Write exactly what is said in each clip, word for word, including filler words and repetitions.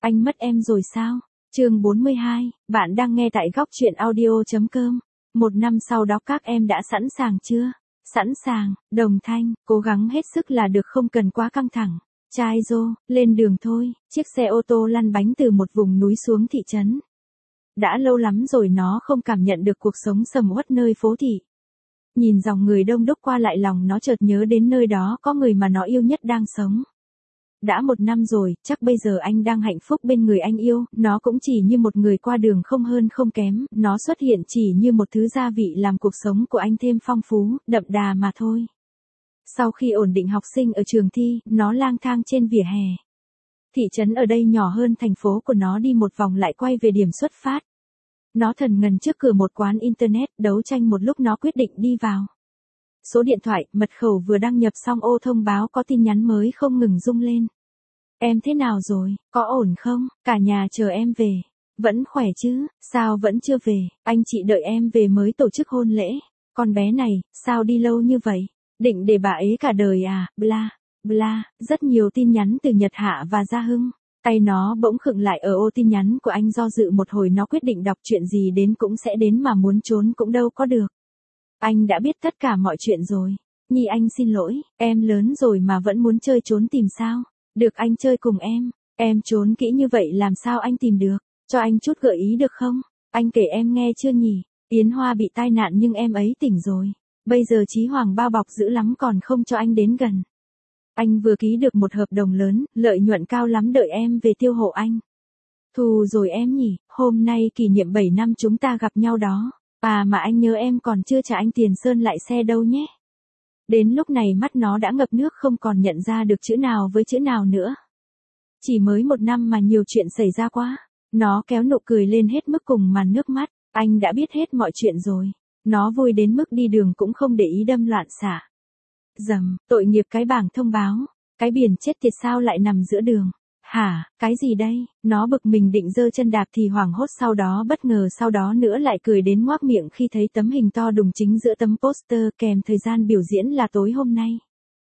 Anh mất em rồi sao? Chương bốn mươi hai, bạn đang nghe tại góc truyện audio chấm com. Một năm sau đó các em đã sẵn sàng chưa? Sẵn sàng, Đồng Thanh, cố gắng hết sức là được, không cần quá căng thẳng. Trai rô, lên đường thôi. Chiếc xe ô tô lăn bánh từ một vùng núi xuống thị trấn. Đã lâu lắm rồi nó không cảm nhận được cuộc sống sầm uất nơi phố thị. Nhìn dòng người đông đúc qua lại, lòng nó chợt nhớ đến nơi đó có người mà nó yêu nhất đang sống. Đã một năm rồi, chắc bây giờ anh đang hạnh phúc bên người anh yêu, nó cũng chỉ như một người qua đường không hơn không kém, nó xuất hiện chỉ như một thứ gia vị làm cuộc sống của anh thêm phong phú, đậm đà mà thôi. Sau khi ổn định học sinh ở trường thi, nó lang thang trên vỉa hè. Thị trấn ở đây nhỏ hơn thành phố của nó đi một vòng lại quay về điểm xuất phát. Nó thần ngần trước cửa một quán internet, đấu tranh một lúc nó quyết định đi vào. Số điện thoại, mật khẩu vừa đăng nhập xong ô thông báo có tin nhắn mới không ngừng rung lên. Em thế nào rồi, có ổn không, cả nhà chờ em về. Vẫn khỏe chứ, sao vẫn chưa về, anh chị đợi em về mới tổ chức hôn lễ. Con bé này, sao đi lâu như vậy, định để bà ấy cả đời à, bla, bla, rất nhiều tin nhắn từ Nhật Hạ và Gia Hưng. Tay nó bỗng khựng lại ở ô tin nhắn của anh, do dự một hồi nó quyết định đọc, chuyện gì đến cũng sẽ đến mà muốn trốn cũng đâu có được. Anh đã biết tất cả mọi chuyện rồi. Nhi anh xin lỗi, em lớn rồi mà vẫn muốn chơi trốn tìm sao? Được anh chơi cùng em, em trốn kỹ như vậy làm sao anh tìm được? Cho anh chút gợi ý được không? Anh kể em nghe chưa nhỉ? Yến Hoa bị tai nạn nhưng em ấy tỉnh rồi. Bây giờ Chí Hoàng bao bọc dữ lắm còn không cho anh đến gần. Anh vừa ký được một hợp đồng lớn, lợi nhuận cao lắm, đợi em về tiêu hộ anh. Thù rồi em nhỉ, hôm nay kỷ niệm bảy năm chúng ta gặp nhau đó. À mà anh nhớ em còn chưa trả anh tiền sơn lại xe đâu nhé. Đến lúc này mắt nó đã ngập nước, không còn nhận ra được chữ nào với chữ nào nữa. Chỉ mới một năm mà nhiều chuyện xảy ra quá. Nó kéo nụ cười lên hết mức cùng màn nước mắt. Anh đã biết hết mọi chuyện rồi. Nó vui đến mức đi đường cũng không để ý đâm loạn xạ. Dầm, tội nghiệp, cái bảng thông báo. Cái biển chết tiệt sao lại nằm giữa đường. Hả, cái gì đây? Nó bực mình định giơ chân đạp thì hoảng hốt, sau đó bất ngờ, sau đó nữa lại cười đến ngoác miệng khi thấy tấm hình to đùng chính giữa tấm poster kèm thời gian biểu diễn là tối hôm nay.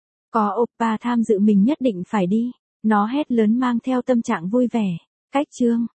Có oppa tham dự, mình nhất định phải đi. Nó hét lớn mang theo tâm trạng vui vẻ. Cách chương.